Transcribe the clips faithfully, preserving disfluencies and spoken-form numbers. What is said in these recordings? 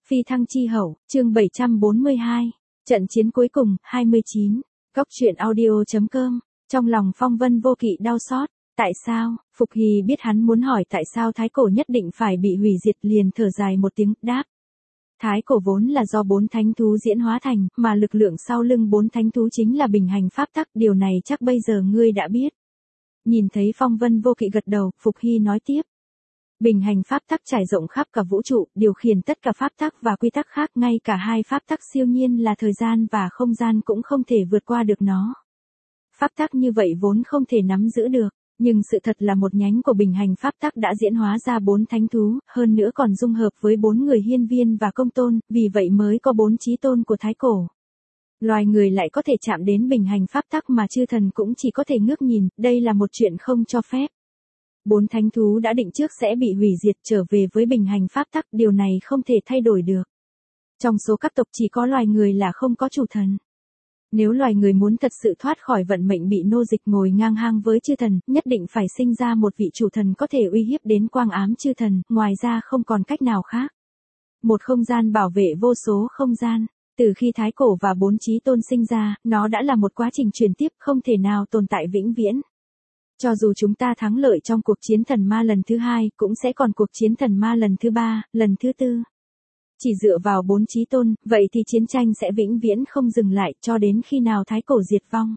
Phi thăng chi hậu, chương bảy trăm bốn mươi hai, trận chiến cuối cùng, hai mươi chín, Góc truyện audio.com, trong lòng Phong Vân Vô Kỵ đau xót, tại sao, Phục Hy biết hắn muốn hỏi tại sao thái cổ nhất định phải bị hủy diệt liền thở dài một tiếng, đáp. Thái cổ vốn là do bốn thánh thú diễn hóa thành, mà lực lượng sau lưng bốn thánh thú chính là bình hành pháp tắc, điều này chắc bây giờ ngươi đã biết. Nhìn thấy Phong Vân Vô Kỵ gật đầu, Phục Hy nói tiếp. Bình hành pháp tắc trải rộng khắp cả vũ trụ, điều khiển tất cả pháp tắc và quy tắc khác, ngay cả hai pháp tắc siêu nhiên là thời gian và không gian cũng không thể vượt qua được nó. Pháp tắc như vậy vốn không thể nắm giữ được, nhưng sự thật là một nhánh của bình hành pháp tắc đã diễn hóa ra bốn thánh thú, hơn nữa còn dung hợp với bốn người hiên viên và công tôn, vì vậy mới có bốn chí tôn của thái cổ. Loài người lại có thể chạm đến bình hành pháp tắc mà chư thần cũng chỉ có thể ngước nhìn, đây là một chuyện không cho phép. Bốn thánh thú đã định trước sẽ bị hủy diệt trở về với bình hành pháp tắc, điều này không thể thay đổi được. Trong số các tộc chỉ có loài người là không có chủ thần. Nếu loài người muốn thật sự thoát khỏi vận mệnh bị nô dịch ngồi ngang hàng với chư thần, nhất định phải sinh ra một vị chủ thần có thể uy hiếp đến quang ám chư thần, ngoài ra không còn cách nào khác. Một không gian bảo vệ vô số không gian. Từ khi thái cổ và bốn chí tôn sinh ra, nó đã là một quá trình truyền tiếp không thể nào tồn tại vĩnh viễn. Cho dù chúng ta thắng lợi trong cuộc chiến thần ma lần thứ hai, cũng sẽ còn cuộc chiến thần ma lần thứ ba, lần thứ tư. Chỉ dựa vào bốn chí tôn, vậy thì chiến tranh sẽ vĩnh viễn không dừng lại cho đến khi nào thái cổ diệt vong.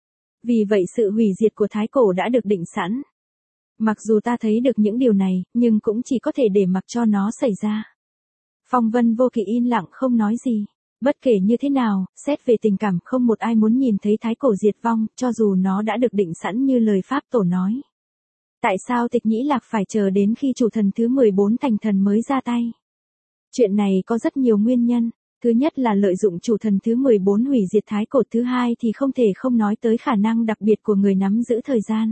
Vì vậy sự hủy diệt của thái cổ đã được định sẵn. Mặc dù ta thấy được những điều này, nhưng cũng chỉ có thể để mặc cho nó xảy ra. Phong Vân Vô Kỵ yên lặng không nói gì. Bất kể như thế nào, xét về tình cảm không một ai muốn nhìn thấy thái cổ diệt vong, cho dù nó đã được định sẵn như lời Pháp Tổ nói. Tại sao Tịch Nhĩ Lạc phải chờ đến khi chủ thần thứ mười bốn thành thần mới ra tay? Chuyện này có rất nhiều nguyên nhân. Thứ nhất là lợi dụng chủ thần thứ mười bốn hủy diệt thái cổ, thứ hai thì không thể không nói tới khả năng đặc biệt của người nắm giữ thời gian.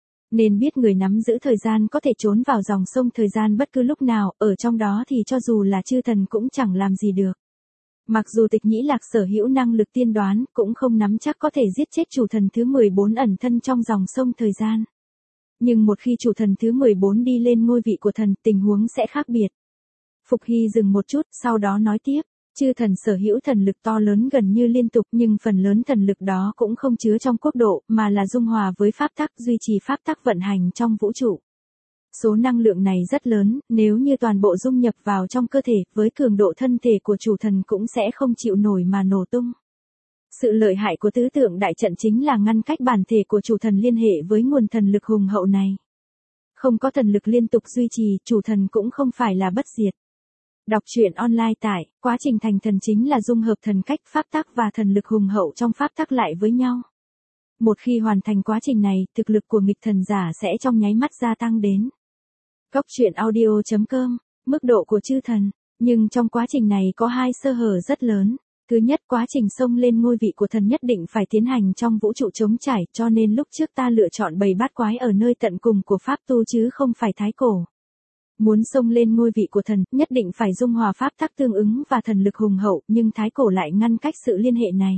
Nên biết người nắm giữ thời gian có thể trốn vào dòng sông thời gian bất cứ lúc nào, ở trong đó thì cho dù là chư thần cũng chẳng làm gì được. Mặc dù Tịch Nhĩ Lạc sở hữu năng lực tiên đoán, cũng không nắm chắc có thể giết chết chủ thần thứ mười bốn ẩn thân trong dòng sông thời gian. Nhưng một khi chủ thần thứ mười bốn đi lên ngôi vị của thần, tình huống sẽ khác biệt. Phục Hy dừng một chút, sau đó nói tiếp, chư thần sở hữu thần lực to lớn gần như liên tục, nhưng phần lớn thần lực đó cũng không chứa trong quốc độ, mà là dung hòa với pháp tắc, duy trì pháp tắc vận hành trong vũ trụ. Số năng lượng này rất lớn, nếu như toàn bộ dung nhập vào trong cơ thể, với cường độ thân thể của chủ thần cũng sẽ không chịu nổi mà nổ tung. Sự lợi hại của tứ tượng đại trận chính là ngăn cách bản thể của chủ thần liên hệ với nguồn thần lực hùng hậu này. Không có thần lực liên tục duy trì, chủ thần cũng không phải là bất diệt. Đọc truyện online tại, quá trình thành thần chính là dung hợp thần cách pháp tắc và thần lực hùng hậu trong pháp tắc lại với nhau. Một khi hoàn thành quá trình này, thực lực của nghịch thần giả sẽ trong nháy mắt gia tăng đến. Góc truyện audio.com, mức độ của chư thần, nhưng trong quá trình này có hai sơ hở rất lớn. Thứ nhất, quá trình xông lên ngôi vị của thần nhất định phải tiến hành trong vũ trụ trống trải, cho nên lúc trước ta lựa chọn bầy bát quái ở nơi tận cùng của pháp tu chứ không phải thái cổ. Muốn xông lên ngôi vị của thần, nhất định phải dung hòa pháp tắc tương ứng và thần lực hùng hậu, nhưng thái cổ lại ngăn cách sự liên hệ này.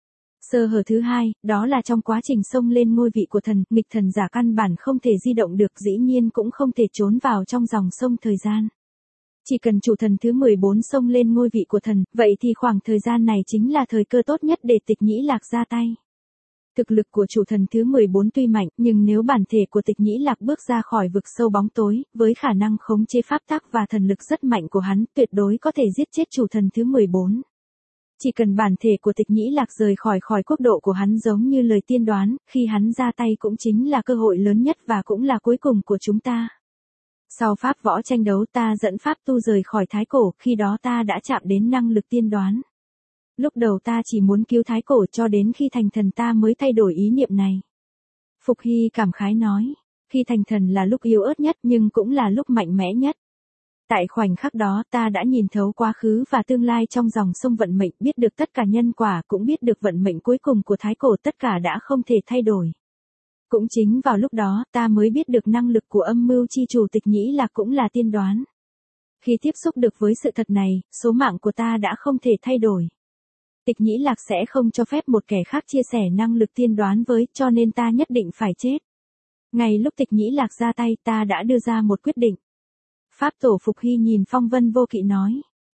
Sơ hở thứ hai, đó là trong quá trình xông lên ngôi vị của thần, nghịch thần giả căn bản không thể di động được, dĩ nhiên cũng không thể trốn vào trong dòng sông thời gian. Chỉ cần chủ thần thứ mười bốn xông lên ngôi vị của thần, vậy thì khoảng thời gian này chính là thời cơ tốt nhất để Tịch Nhĩ Lạc ra tay. Thực lực của chủ thần thứ mười bốn tuy mạnh, nhưng nếu bản thể của Tịch Nhĩ Lạc bước ra khỏi vực sâu bóng tối, với khả năng khống chế pháp tắc và thần lực rất mạnh của hắn, tuyệt đối có thể giết chết chủ thần thứ mười bốn. Chỉ cần bản thể của Tịch Nhĩ Lạc rời khỏi khỏi quốc độ của hắn giống như lời tiên đoán, khi hắn ra tay cũng chính là cơ hội lớn nhất và cũng là cuối cùng của chúng ta. Sau pháp võ tranh đấu ta dẫn pháp tu rời khỏi thái cổ, khi đó ta đã chạm đến năng lực tiên đoán. Lúc đầu ta chỉ muốn cứu thái cổ, cho đến khi thành thần ta mới thay đổi ý niệm này. Phục Hy cảm khái nói, khi thành thần là lúc yếu ớt nhất nhưng cũng là lúc mạnh mẽ nhất. Tại khoảnh khắc đó ta đã nhìn thấu quá khứ và tương lai trong dòng sông vận mệnh, biết được tất cả nhân quả, cũng biết được vận mệnh cuối cùng của thái cổ, tất cả đã không thể thay đổi. Cũng chính vào lúc đó ta mới biết được năng lực của âm mưu chi chủ Tịch Nhĩ Lạc cũng là tiên đoán. Khi tiếp xúc được với sự thật này, số mạng của ta đã không thể thay đổi. Tịch Nhĩ Lạc sẽ không cho phép một kẻ khác chia sẻ năng lực tiên đoán với, cho nên ta nhất định phải chết. Ngay lúc Tịch Nhĩ Lạc ra tay ta đã đưa ra một quyết định. Pháp Tổ Phục Hy nhìn Phong Vân Vô Kỵ nói,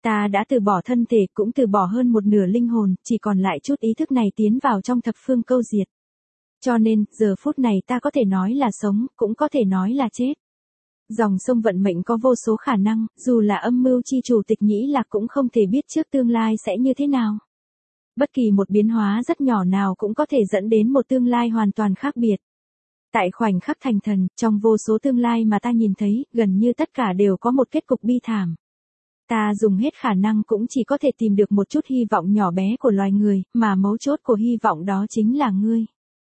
Ta đã từ bỏ thân thể, cũng từ bỏ hơn một nửa linh hồn, chỉ còn lại chút ý thức này tiến vào trong thập phương câu diệt. Cho nên, giờ phút này ta có thể nói là sống, cũng có thể nói là chết. Dòng sông vận mệnh có vô số khả năng, dù là âm mưu chi chủ Tịch Nhĩ Lạc cũng không thể biết trước tương lai sẽ như thế nào. Bất kỳ một biến hóa rất nhỏ nào cũng có thể dẫn đến một tương lai hoàn toàn khác biệt. Tại khoảnh khắc thành thần, trong vô số tương lai mà ta nhìn thấy, gần như tất cả đều có một kết cục bi thảm. Ta dùng hết khả năng cũng chỉ có thể tìm được một chút hy vọng nhỏ bé của loài người, mà mấu chốt của hy vọng đó chính là ngươi.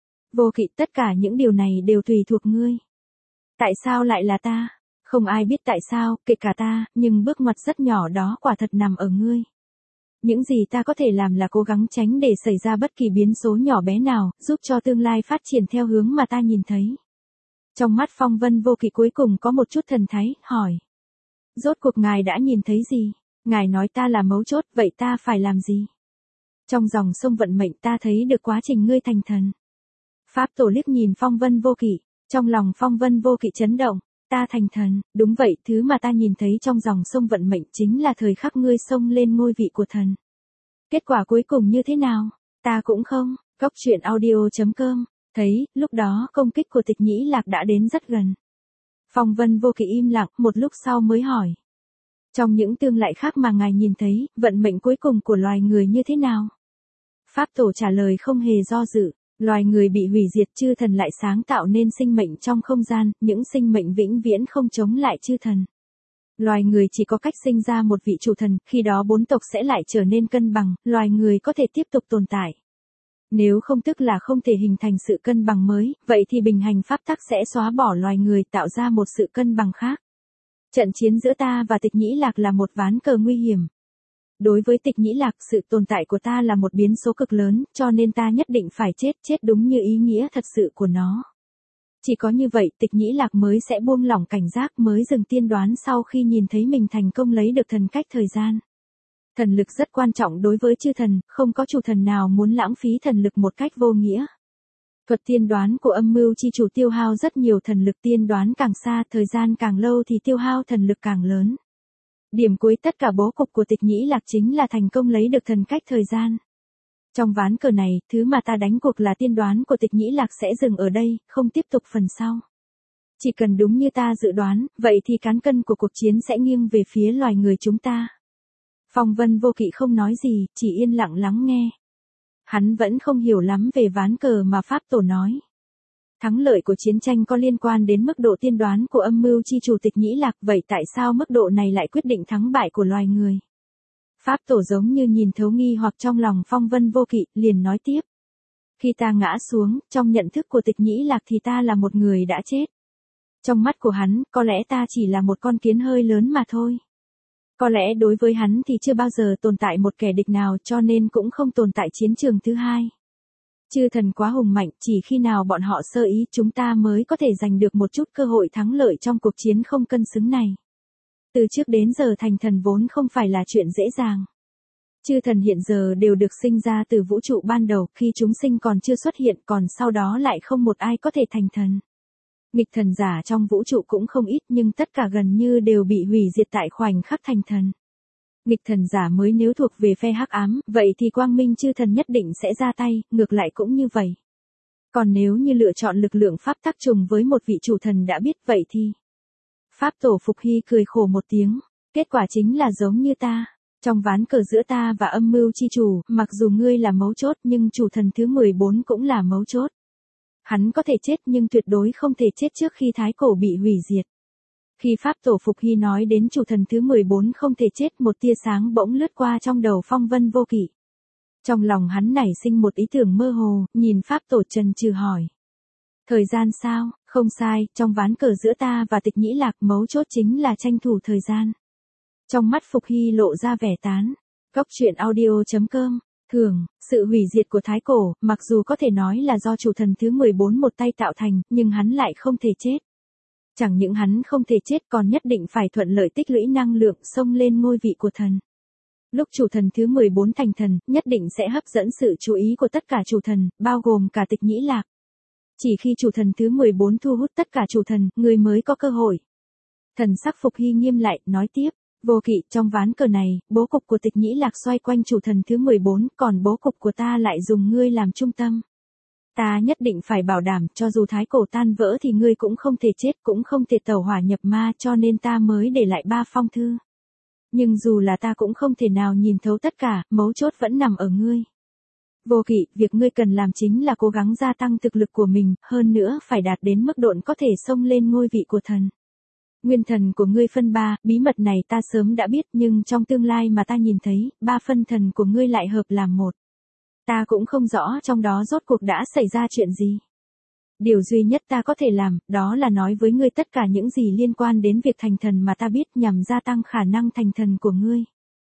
Vô Kỵ, tất cả những điều này đều tùy thuộc ngươi. Tại sao lại là ta? Không ai biết tại sao, kể cả ta, nhưng bước ngoặt rất nhỏ đó quả thật nằm ở ngươi. Những gì ta có thể làm là cố gắng tránh để xảy ra bất kỳ biến số nhỏ bé nào, giúp cho tương lai phát triển theo hướng mà ta nhìn thấy. Trong mắt Phong Vân Vô Kỵ cuối cùng có một chút thần thái, hỏi. Rốt cuộc ngài đã nhìn thấy gì? Ngài nói ta là mấu chốt, vậy ta phải làm gì? Trong dòng sông vận mệnh ta thấy được quá trình ngươi thành thần. Pháp Tổ liếc nhìn Phong Vân Vô Kỵ, trong lòng Phong Vân Vô Kỵ chấn động. Ta thành thần, đúng vậy, thứ mà ta nhìn thấy trong dòng sông vận mệnh chính là thời khắc ngươi xông lên ngôi vị của thần. Kết quả cuối cùng như thế nào? Ta cũng không. Góc truyện audio chấm com, thấy, lúc đó công kích của Tịch Nhĩ Lạc đã đến rất gần. Phong Vân Vô Kỵ im lặng, một lúc sau mới hỏi. Trong những tương lại khác mà ngài nhìn thấy, vận mệnh cuối cùng của loài người như thế nào? Pháp Tổ trả lời không hề do dự. Loài người bị hủy diệt, chư thần lại sáng tạo nên sinh mệnh trong không gian, những sinh mệnh vĩnh viễn không chống lại chư thần. Loài người chỉ có cách sinh ra một vị chủ thần, khi đó bốn tộc sẽ lại trở nên cân bằng, loài người có thể tiếp tục tồn tại. Nếu không tức là không thể hình thành sự cân bằng mới, vậy thì bình hành pháp tắc sẽ xóa bỏ loài người, tạo ra một sự cân bằng khác. Trận chiến giữa ta và Tịch Nhĩ Lạc là một ván cờ nguy hiểm. Đối với Tịch Nhĩ Lạc, sự tồn tại của ta là một biến số cực lớn, cho nên ta nhất định phải chết, chết đúng như ý nghĩa thật sự của nó. Chỉ có như vậy, Tịch Nhĩ Lạc mới sẽ buông lỏng cảnh giác, mới dừng tiên đoán sau khi nhìn thấy mình thành công lấy được thần cách thời gian. Thần lực rất quan trọng đối với chư thần, không có chủ thần nào muốn lãng phí thần lực một cách vô nghĩa. Thuật tiên đoán của âm mưu chi chủ tiêu hao rất nhiều thần lực, tiên đoán càng xa, thời gian càng lâu thì tiêu hao thần lực càng lớn. Điểm cuối tất cả bố cục của Tịch Nhĩ Lạc chính là thành công lấy được thần cách thời gian. Trong ván cờ này, thứ mà ta đánh cuộc là tiên đoán của Tịch Nhĩ Lạc sẽ dừng ở đây, không tiếp tục phần sau. Chỉ cần đúng như ta dự đoán, vậy thì cán cân của cuộc chiến sẽ nghiêng về phía loài người chúng ta. Phong Vân Vô Kỵ không nói gì, chỉ yên lặng lắng nghe. Hắn vẫn không hiểu lắm về ván cờ mà Pháp Tổ nói. Thắng lợi của chiến tranh có liên quan đến mức độ tiên đoán của âm mưu chi chủ Tịch Nhĩ Lạc, vậy tại sao mức độ này lại quyết định thắng bại của loài người? Pháp Tổ giống như nhìn thấu nghi hoặc trong lòng Phong Vân Vô Kỵ, liền nói tiếp. Khi ta ngã xuống, trong nhận thức của Tịch Nhĩ Lạc thì ta là một người đã chết. Trong mắt của hắn, có lẽ ta chỉ là một con kiến hơi lớn mà thôi. Có lẽ đối với hắn thì chưa bao giờ tồn tại một kẻ địch nào, cho nên cũng không tồn tại chiến trường thứ hai. Chư thần quá hùng mạnh, chỉ khi nào bọn họ sơ ý chúng ta mới có thể giành được một chút cơ hội thắng lợi trong cuộc chiến không cân xứng này. Từ trước đến giờ thành thần vốn không phải là chuyện dễ dàng. Chư thần hiện giờ đều được sinh ra từ vũ trụ ban đầu, khi chúng sinh còn chưa xuất hiện, còn sau đó lại không một ai có thể thành thần. Nghịch thần giả trong vũ trụ cũng không ít, nhưng tất cả gần như đều bị hủy diệt tại khoảnh khắc thành thần. Nghịch thần giả mới nếu thuộc về phe hắc ám, vậy thì quang minh chư thần nhất định sẽ ra tay, ngược lại cũng như vậy. Còn nếu như lựa chọn lực lượng pháp tắc trùng với một vị chủ thần đã biết, vậy thì... Pháp Tổ Phục Hy cười khổ một tiếng, kết quả chính là giống như ta. Trong ván cờ giữa ta và âm mưu chi chủ, mặc dù ngươi là mấu chốt nhưng chủ thần thứ mười bốn cũng là mấu chốt. Hắn có thể chết nhưng tuyệt đối không thể chết trước khi thái cổ bị hủy diệt. Khi Pháp Tổ Phục Hy nói đến chủ thần thứ mười bốn không thể chết, một tia sáng bỗng lướt qua trong đầu Phong Vân Vô Kỵ. Trong lòng hắn nảy sinh một ý tưởng mơ hồ, nhìn Pháp Tổ chần chừ hỏi. Thời gian sao? Không sai, trong ván cờ giữa ta và Tịch Nhĩ Lạc, mấu chốt chính là tranh thủ thời gian. Trong mắt Phục Hy lộ ra vẻ tán. Góc truyện audio chấm com. Thường, sự hủy diệt của thái cổ, mặc dù có thể nói là do chủ thần thứ mười bốn một tay tạo thành, nhưng hắn lại không thể chết. Chẳng những hắn không thể chết còn nhất định phải thuận lợi tích lũy năng lượng xông lên ngôi vị của thần. Lúc chủ thần thứ mười bốn thành thần, nhất định sẽ hấp dẫn sự chú ý của tất cả chủ thần, bao gồm cả Tịch Nhĩ Lạc. Chỉ khi chủ thần thứ mười bốn thu hút tất cả chủ thần, người mới có cơ hội. Thần sắc Phục Hy nghiêm lại, nói tiếp, Vô Kỵ, trong ván cờ này, bố cục của Tịch Nhĩ Lạc xoay quanh chủ thần thứ mười bốn, còn bố cục của ta lại dùng ngươi làm trung tâm. Ta nhất định phải bảo đảm, cho dù thái cổ tan vỡ thì ngươi cũng không thể chết, cũng không thể tẩu hỏa nhập ma, cho nên ta mới để lại ba phong thư. Nhưng dù là ta cũng không thể nào nhìn thấu tất cả, mấu chốt vẫn nằm ở ngươi. Vô Kỵ, việc ngươi cần làm chính là cố gắng gia tăng thực lực của mình, hơn nữa phải đạt đến mức độ có thể xông lên ngôi vị của thần. Nguyên thần của ngươi phân ba, bí mật này ta sớm đã biết, nhưng trong tương lai mà ta nhìn thấy, ba phân thần của ngươi lại hợp làm một. Ta cũng không rõ trong đó rốt cuộc đã xảy ra chuyện gì. Điều duy nhất ta có thể làm, đó là nói với ngươi tất cả những gì liên quan đến việc thành thần mà ta biết nhằm gia tăng khả năng thành thần của ngươi.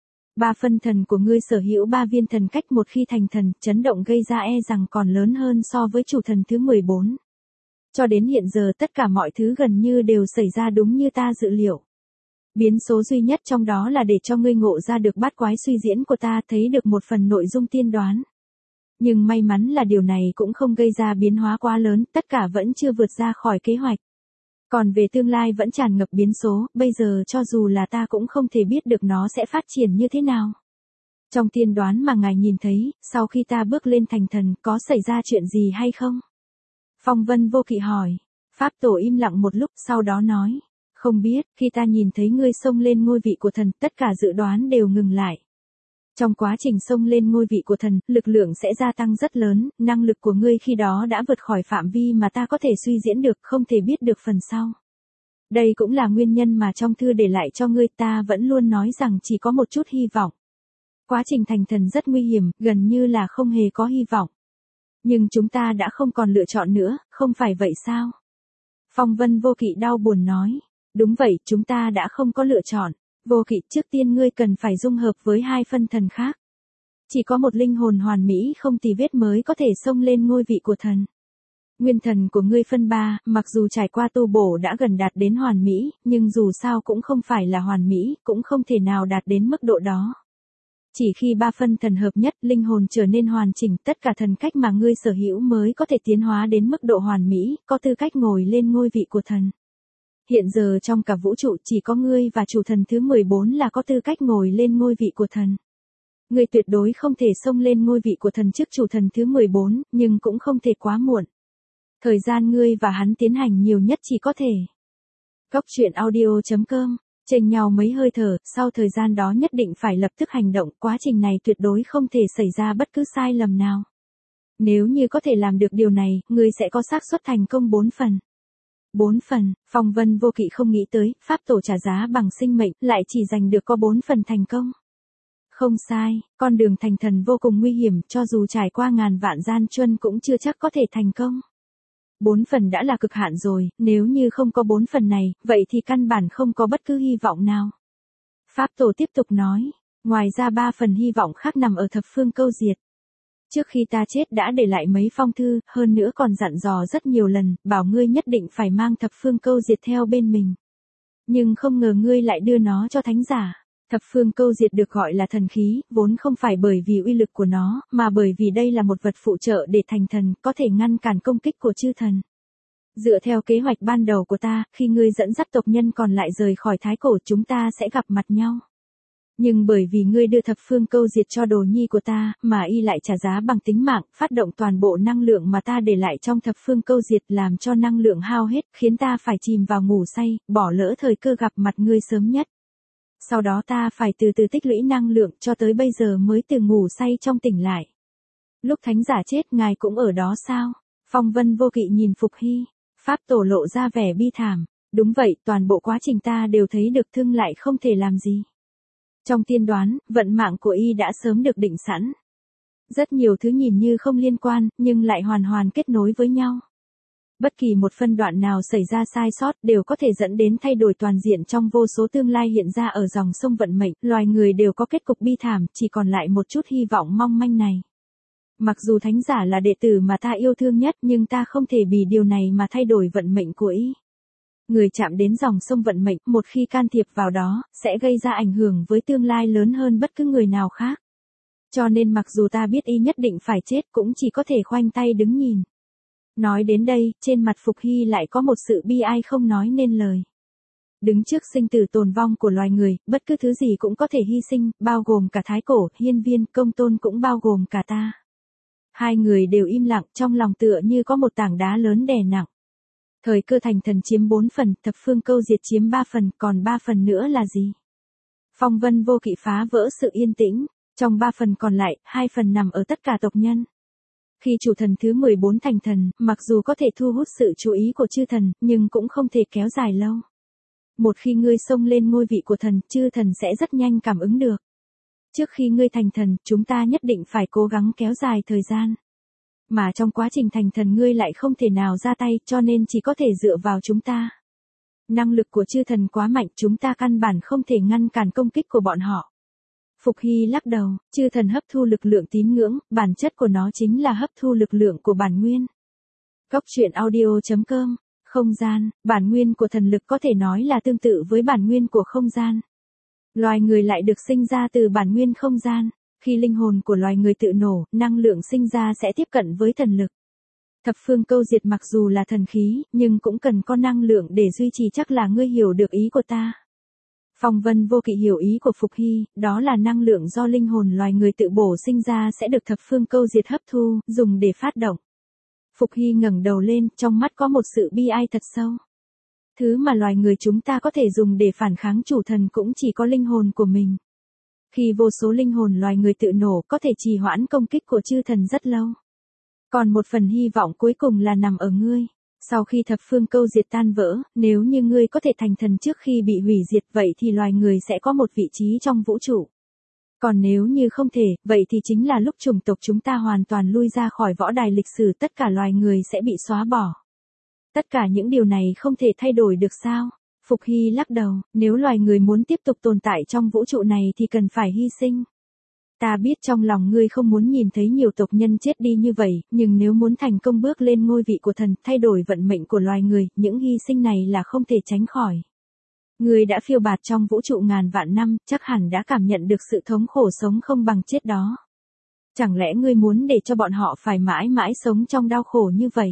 Ba phân thần của ngươi sở hữu ba viên thần cách, một khi thành thần, chấn động gây ra e rằng còn lớn hơn so với chủ thần thứ mười bốn. Cho đến hiện giờ tất cả mọi thứ gần như đều xảy ra đúng như ta dự liệu. Biến số duy nhất trong đó là để cho ngươi ngộ ra được bát quái suy diễn của ta, thấy được một phần nội dung tiên đoán. Nhưng may mắn là điều này cũng không gây ra biến hóa quá lớn, tất cả vẫn chưa vượt ra khỏi kế hoạch. Còn về tương lai vẫn tràn ngập biến số, bây giờ cho dù là ta cũng không thể biết được nó sẽ phát triển như thế nào. Trong tiên đoán mà ngài nhìn thấy, sau khi ta bước lên thành thần, có xảy ra chuyện gì hay không? Phong Vân Vô Kỵ hỏi. Pháp Tổ im lặng một lúc, sau đó nói. Không biết, khi ta nhìn thấy ngươi xông lên ngôi vị của thần, tất cả dự đoán đều ngừng lại. Trong quá trình xông lên ngôi vị của thần, lực lượng sẽ gia tăng rất lớn, năng lực của ngươi khi đó đã vượt khỏi phạm vi mà ta có thể suy diễn được, không thể biết được phần sau. Đây cũng là nguyên nhân mà trong thư để lại cho ngươi ta vẫn luôn nói rằng chỉ có một chút hy vọng. Quá trình thành thần rất nguy hiểm, gần như là không hề có hy vọng. Nhưng chúng ta đã không còn lựa chọn nữa, không phải vậy sao? Phong Vân Vô Kỵ đau buồn nói. Đúng vậy, chúng ta đã không có lựa chọn. Vô Kỵ, trước tiên ngươi cần phải dung hợp với hai phân thần khác. Chỉ có một linh hồn hoàn mỹ không tì vết mới có thể xông lên ngôi vị của thần. Nguyên thần của ngươi phân ba, mặc dù trải qua tu bổ đã gần đạt đến hoàn mỹ, nhưng dù sao cũng không phải là hoàn mỹ, cũng không thể nào đạt đến mức độ đó. Chỉ khi ba phân thần hợp nhất, linh hồn trở nên hoàn chỉnh, tất cả thần cách mà ngươi sở hữu mới có thể tiến hóa đến mức độ hoàn mỹ, có tư cách ngồi lên ngôi vị của thần. Hiện giờ trong cả vũ trụ chỉ có ngươi và chủ thần thứ mười bốn là có tư cách ngồi lên ngôi vị của thần. Ngươi tuyệt đối không thể xông lên ngôi vị của thần trước chủ thần thứ mười bốn, nhưng cũng không thể quá muộn. Thời gian ngươi và hắn tiến hành nhiều nhất chỉ có thể. Góc truyện audio chấm com, chênh nhau mấy hơi thở, sau thời gian đó nhất định phải lập tức hành động, quá trình này tuyệt đối không thể xảy ra bất cứ sai lầm nào. Nếu như có thể làm được điều này, ngươi sẽ có xác suất thành công bốn phần. Bốn phần, Phong Vân Vô Kỵ không nghĩ tới, Pháp Tổ trả giá bằng sinh mệnh, lại chỉ giành được có bốn phần thành công. Không sai, con đường thành thần vô cùng nguy hiểm, cho dù trải qua ngàn vạn gian truân cũng chưa chắc có thể thành công. Bốn phần đã là cực hạn rồi, nếu như không có bốn phần này, vậy thì căn bản không có bất cứ hy vọng nào. Pháp Tổ tiếp tục nói, ngoài ra ba phần hy vọng khác nằm ở thập phương câu diệt. Trước khi ta chết đã để lại mấy phong thư, hơn nữa còn dặn dò rất nhiều lần, bảo ngươi nhất định phải mang thập phương câu diệt theo bên mình. Nhưng không ngờ ngươi lại đưa nó cho thánh giả. Thập phương câu diệt được gọi là thần khí, vốn không phải bởi vì uy lực của nó, mà bởi vì đây là một vật phụ trợ để thành thần, có thể ngăn cản công kích của chư thần. Dựa theo kế hoạch ban đầu của ta, khi ngươi dẫn dắt tộc nhân còn lại rời khỏi thái cổ, chúng ta sẽ gặp mặt nhau. Nhưng bởi vì ngươi đưa thập phương câu diệt cho đồ nhi của ta, mà y lại trả giá bằng tính mạng, phát động toàn bộ năng lượng mà ta để lại trong thập phương câu diệt, làm cho năng lượng hao hết, khiến ta phải chìm vào ngủ say, bỏ lỡ thời cơ gặp mặt ngươi sớm nhất. Sau đó ta phải từ từ tích lũy năng lượng, cho tới bây giờ mới từ ngủ say trong tỉnh lại. Lúc thánh giả chết, ngài cũng ở đó sao? Phong Vân Vô Kỵ nhìn Phục Hy. Pháp Tổ lộ ra vẻ bi thảm. Đúng vậy, toàn bộ quá trình ta đều thấy được, thương lại không thể làm gì. Trong tiên đoán, vận mạng của y đã sớm được định sẵn. Rất nhiều thứ nhìn như không liên quan, nhưng lại hoàn hoàn kết nối với nhau. Bất kỳ một phân đoạn nào xảy ra sai sót đều có thể dẫn đến thay đổi toàn diện trong vô số tương lai hiện ra ở dòng sông vận mệnh, loài người đều có kết cục bi thảm, chỉ còn lại một chút hy vọng mong manh này. Mặc dù thánh giả là đệ tử mà ta yêu thương nhất, nhưng ta không thể vì điều này mà thay đổi vận mệnh của y. Người chạm đến dòng sông vận mệnh, một khi can thiệp vào đó, sẽ gây ra ảnh hưởng với tương lai lớn hơn bất cứ người nào khác. Cho nên mặc dù ta biết y nhất định phải chết, cũng chỉ có thể khoanh tay đứng nhìn. Nói đến đây, trên mặt Phục Hy lại có một sự bi ai không nói nên lời. Đứng trước sinh tử tồn vong của loài người, bất cứ thứ gì cũng có thể hy sinh, bao gồm cả thái cổ, hiên viên, công tôn cũng bao gồm cả ta. Hai người đều im lặng, trong lòng tựa như có một tảng đá lớn đè nặng. Thời cơ thành thần chiếm bốn phần, thập phương câu diệt chiếm ba phần, còn ba phần nữa là gì? Phong vân vô kỵ phá vỡ sự yên tĩnh, trong ba phần còn lại, hai phần nằm ở tất cả tộc nhân. Khi chủ thần thứ mười bốn thành thần, mặc dù có thể thu hút sự chú ý của chư thần, nhưng cũng không thể kéo dài lâu. Một khi ngươi xông lên ngôi vị của thần, chư thần sẽ rất nhanh cảm ứng được. Trước khi ngươi thành thần, chúng ta nhất định phải cố gắng kéo dài thời gian. Mà trong quá trình thành thần ngươi lại không thể nào ra tay, cho nên chỉ có thể dựa vào chúng ta. Năng lực của chư thần quá mạnh, chúng ta căn bản không thể ngăn cản công kích của bọn họ. Phục Hy lắc đầu, chư thần hấp thu lực lượng tín ngưỡng, bản chất của nó chính là hấp thu lực lượng của bản nguyên. Góc truyện audio chấm com, không gian, bản nguyên của thần lực có thể nói là tương tự với bản nguyên của không gian. Loài người lại được sinh ra từ bản nguyên không gian, khi linh hồn của loài người tự nổ, năng lượng sinh ra sẽ tiếp cận với thần lực. Thập phương câu diệt mặc dù là thần khí, nhưng cũng cần có năng lượng để duy trì, chắc là ngươi hiểu được ý của ta. Phong vân vô kỵ hiểu ý của Phục Hy, đó là năng lượng do linh hồn loài người tự bổ sinh ra sẽ được thập phương câu diệt hấp thu, dùng để phát động. Phục Hy ngẩng đầu lên, trong mắt có một sự bi ai thật sâu. Thứ mà loài người chúng ta có thể dùng để phản kháng chủ thần cũng chỉ có linh hồn của mình. Khi vô số linh hồn loài người tự nổ, có thể trì hoãn công kích của chư thần rất lâu. Còn một phần hy vọng cuối cùng là nằm ở ngươi. Sau khi thập phương câu diệt tan vỡ, nếu như ngươi có thể thành thần trước khi bị hủy diệt, vậy thì loài người sẽ có một vị trí trong vũ trụ. Còn nếu như không thể, vậy thì chính là lúc chủng tộc chúng ta hoàn toàn lui ra khỏi võ đài lịch sử, tất cả loài người sẽ bị xóa bỏ. Tất cả những điều này không thể thay đổi được sao? Phục Hy lắc đầu, nếu loài người muốn tiếp tục tồn tại trong vũ trụ này thì cần phải hy sinh. Ta biết trong lòng ngươi không muốn nhìn thấy nhiều tộc nhân chết đi như vậy, nhưng nếu muốn thành công bước lên ngôi vị của thần, thay đổi vận mệnh của loài người, những hy sinh này là không thể tránh khỏi. Ngươi đã phiêu bạt trong vũ trụ ngàn vạn năm, chắc hẳn đã cảm nhận được sự thống khổ sống không bằng chết đó. Chẳng lẽ ngươi muốn để cho bọn họ phải mãi mãi sống trong đau khổ như vậy?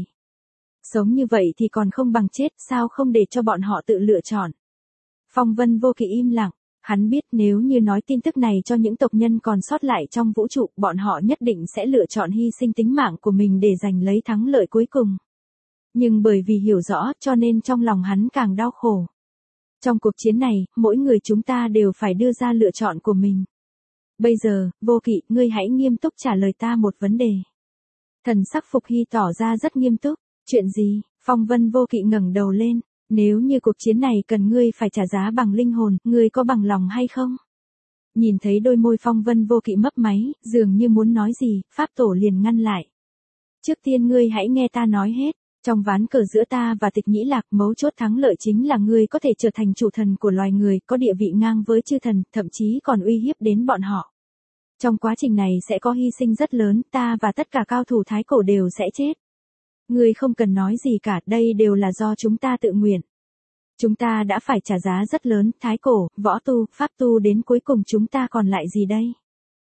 Sống như vậy thì còn không bằng chết, sao không để cho bọn họ tự lựa chọn? Phong vân vô kỵ im lặng, hắn biết nếu như nói tin tức này cho những tộc nhân còn sót lại trong vũ trụ, bọn họ nhất định sẽ lựa chọn hy sinh tính mạng của mình để giành lấy thắng lợi cuối cùng. Nhưng bởi vì hiểu rõ cho nên trong lòng hắn càng đau khổ. Trong cuộc chiến này, mỗi người chúng ta đều phải đưa ra lựa chọn của mình. Bây giờ, vô kỵ, ngươi hãy nghiêm túc trả lời ta một vấn đề. Thần sắc Phục Hy tỏ ra rất nghiêm túc. Chuyện gì? Phong vân vô kỵ ngẩng đầu lên. Nếu như cuộc chiến này cần ngươi phải trả giá bằng linh hồn, ngươi có bằng lòng hay không? Nhìn thấy đôi môi phong vân vô kỵ mấp máy, dường như muốn nói gì, pháp tổ liền ngăn lại. Trước tiên ngươi hãy nghe ta nói hết. Trong ván cờ giữa ta và Tịch Nhĩ Lạc, mấu chốt thắng lợi chính là ngươi có thể trở thành chủ thần của loài người, có địa vị ngang với chư thần, thậm chí còn uy hiếp đến bọn họ. Trong quá trình này sẽ có hy sinh rất lớn, ta và tất cả cao thủ thái cổ đều sẽ chết. Ngươi không cần nói gì cả, đây đều là do chúng ta tự nguyện. Chúng ta đã phải trả giá rất lớn, thái cổ, võ tu, pháp tu đến cuối cùng chúng ta còn lại gì đây?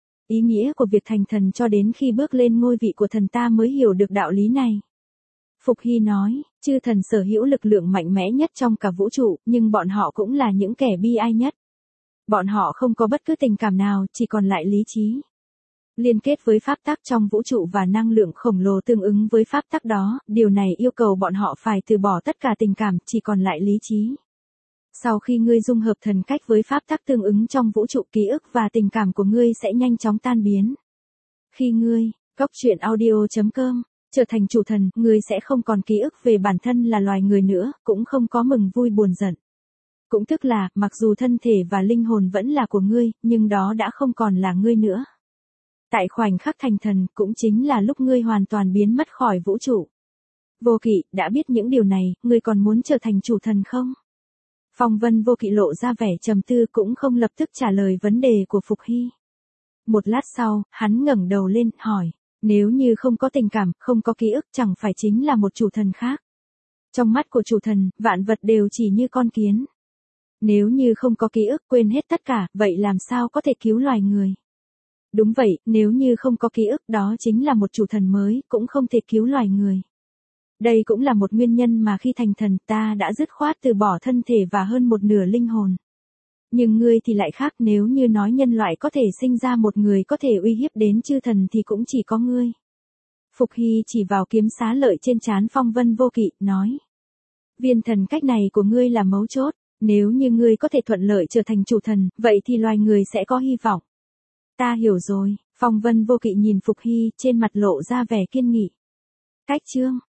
Ý nghĩa của việc thành thần cho đến khi bước lên ngôi vị của thần ta mới hiểu được đạo lý này. Phục Hy nói, chư thần sở hữu lực lượng mạnh mẽ nhất trong cả vũ trụ, nhưng bọn họ cũng là những kẻ bi ai nhất. Bọn họ không có bất cứ tình cảm nào, chỉ còn lại lý trí. Liên kết với pháp tắc trong vũ trụ và năng lượng khổng lồ tương ứng với pháp tắc đó, điều này yêu cầu bọn họ phải từ bỏ tất cả tình cảm, chỉ còn lại lý trí. Sau khi ngươi dung hợp thần cách với pháp tắc tương ứng trong vũ trụ, ký ức và tình cảm của ngươi sẽ nhanh chóng tan biến. Khi ngươi, góc truyện audio chấm com, trở thành chủ thần, ngươi sẽ không còn ký ức về bản thân là loài người nữa, cũng không có mừng vui buồn giận. Cũng tức là, mặc dù thân thể và linh hồn vẫn là của ngươi, nhưng đó đã không còn là ngươi nữa. Tại khoảnh khắc thành thần, cũng chính là lúc ngươi hoàn toàn biến mất khỏi vũ trụ. Vô kỵ, đã biết những điều này, ngươi còn muốn trở thành chủ thần không? Phong vân vô kỵ lộ ra vẻ trầm tư, cũng không lập tức trả lời vấn đề của Phục Hy. Một lát sau, hắn ngẩng đầu lên, hỏi, nếu như không có tình cảm, không có ký ức, chẳng phải chính là một chủ thần khác? Trong mắt của chủ thần, vạn vật đều chỉ như con kiến. Nếu như không có ký ức, quên hết tất cả, vậy làm sao có thể cứu loài người? Đúng vậy, nếu như không có ký ức, đó chính là một chủ thần mới, cũng không thể cứu loài người. Đây cũng là một nguyên nhân mà khi thành thần ta đã dứt khoát từ bỏ thân thể và hơn một nửa linh hồn. Nhưng ngươi thì lại khác, nếu như nói nhân loại có thể sinh ra một người có thể uy hiếp đến chư thần thì cũng chỉ có ngươi. Phục Hy chỉ vào kiếm xá lợi trên trán Phong Vân Vô Kỵ, nói. Viên thần cách này của ngươi là mấu chốt, nếu như ngươi có thể thuận lợi trở thành chủ thần, vậy thì loài người sẽ có hy vọng. Ta hiểu rồi, Phong Vân Vô Kỵ nhìn Phục Hy, trên mặt lộ ra vẻ kiên nghị. Cách chương